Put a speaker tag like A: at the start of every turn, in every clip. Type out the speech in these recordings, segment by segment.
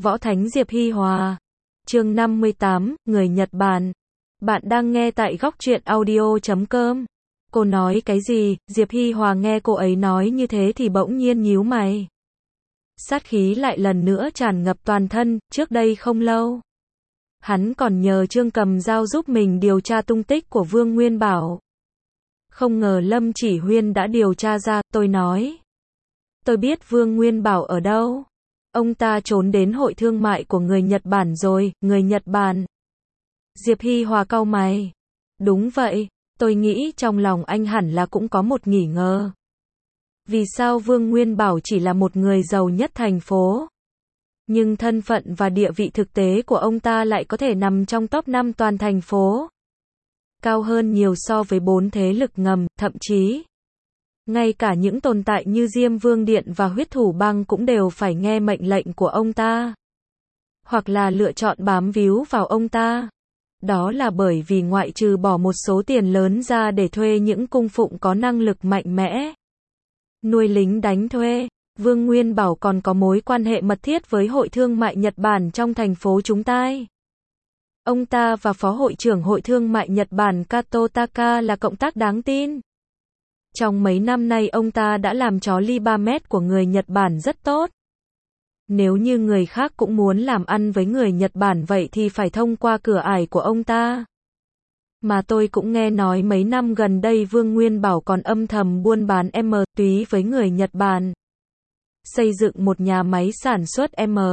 A: Võ Thánh Diệp Hi Hòa. Chương 58, người Nhật Bản. Bạn đang nghe tại góc truyện audio.com. Cô nói cái gì? Diệp Hi Hòa nghe cô ấy nói như thế thì bỗng nhiên nhíu mày. Sát khí lại lần nữa tràn ngập toàn thân, trước đây không lâu. Hắn còn nhờ Trương Cầm Dao giúp mình điều tra tung tích của Vương Nguyên Bảo. Không ngờ Lâm Chỉ Huyên đã điều tra ra, tôi nói. Tôi biết Vương Nguyên Bảo ở đâu. Ông ta trốn đến hội thương mại của người Nhật Bản rồi, người Nhật Bản. Diệp Hi Hòa cau mày. Đúng vậy, tôi nghĩ trong lòng anh hẳn là cũng có một nghi ngờ. Vì sao Vương Nguyên Bảo chỉ là một người giàu nhất thành phố? Nhưng thân phận và địa vị thực tế của ông ta lại có thể nằm trong top 5 toàn thành phố. Cao hơn nhiều so với 4 thế lực ngầm, thậm chí ngay cả những tồn tại như Diêm Vương Điện và Huyết Thủ Bang cũng đều phải nghe mệnh lệnh của ông ta. Hoặc là lựa chọn bám víu vào ông ta. Đó là bởi vì ngoại trừ bỏ một số tiền lớn ra để thuê những cung phụng có năng lực mạnh mẽ, nuôi lính đánh thuê, Vương Nguyên Bảo còn có mối quan hệ mật thiết với Hội Thương mại Nhật Bản trong thành phố chúng ta. Ông ta và Phó Hội trưởng Hội Thương mại Nhật Bản Kato Taka là cộng tác đáng tin. Trong mấy năm nay ông ta đã làm chó ly 3 mét của người Nhật Bản rất tốt. Nếu như người khác cũng muốn làm ăn với người Nhật Bản vậy thì phải thông qua cửa ải của ông ta. Mà tôi cũng nghe nói mấy năm gần đây Vương Nguyên Bảo còn âm thầm buôn bán túy với người Nhật Bản. Xây dựng một nhà máy sản xuất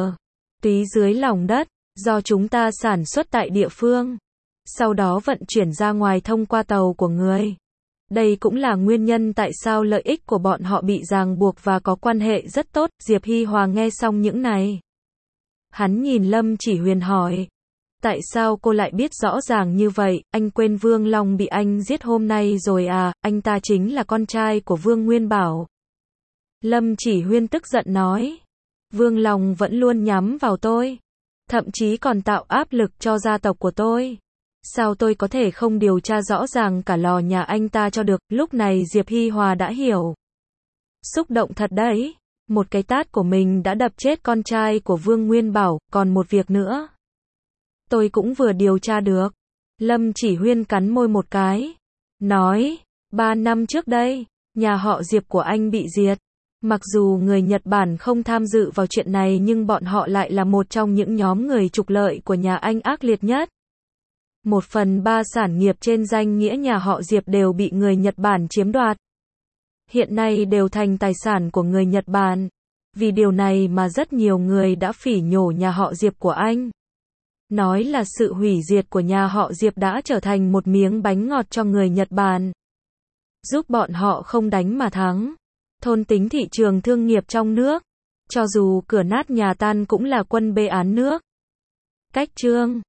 A: túy dưới lòng đất, do chúng ta sản xuất tại địa phương. Sau đó vận chuyển ra ngoài thông qua tàu của người. Đây cũng là nguyên nhân tại sao lợi ích của bọn họ bị ràng buộc và có quan hệ rất tốt. Diệp Hi Hòa nghe xong những này. Hắn nhìn Lâm Chỉ Huyên hỏi. Tại sao cô lại biết rõ ràng như vậy? Anh quên Vương Long bị anh giết hôm nay rồi à? Anh ta chính là con trai của Vương Nguyên Bảo. Lâm Chỉ Huyên tức giận nói. Vương Long vẫn luôn nhắm vào tôi. Thậm chí còn tạo áp lực cho gia tộc của tôi. Sao tôi có thể không điều tra rõ ràng cả lò nhà anh ta cho được? Lúc này Diệp Hi Hòa đã hiểu. Xúc động thật đấy. Một cái tát của mình đã đập chết con trai của Vương Nguyên Bảo. Còn một việc nữa. Tôi cũng vừa điều tra được. Lâm Chỉ Huyên cắn môi một cái. Nói. 3 năm trước đây, nhà họ Diệp của anh bị diệt. Mặc dù người Nhật Bản không tham dự vào chuyện này nhưng bọn họ lại là một trong những nhóm người trục lợi của nhà anh ác liệt nhất. 1/3 sản nghiệp trên danh nghĩa nhà họ Diệp đều bị người Nhật Bản chiếm đoạt. Hiện nay đều thành tài sản của người Nhật Bản. Vì điều này mà rất nhiều người đã phỉ nhổ nhà họ Diệp của anh. Nói là sự hủy diệt của nhà họ Diệp đã trở thành một miếng bánh ngọt cho người Nhật Bản. Giúp bọn họ không đánh mà thắng. Thôn tính thị trường thương nghiệp trong nước. Cho dù cửa nát nhà tan cũng là quân bê án nước. Cách chương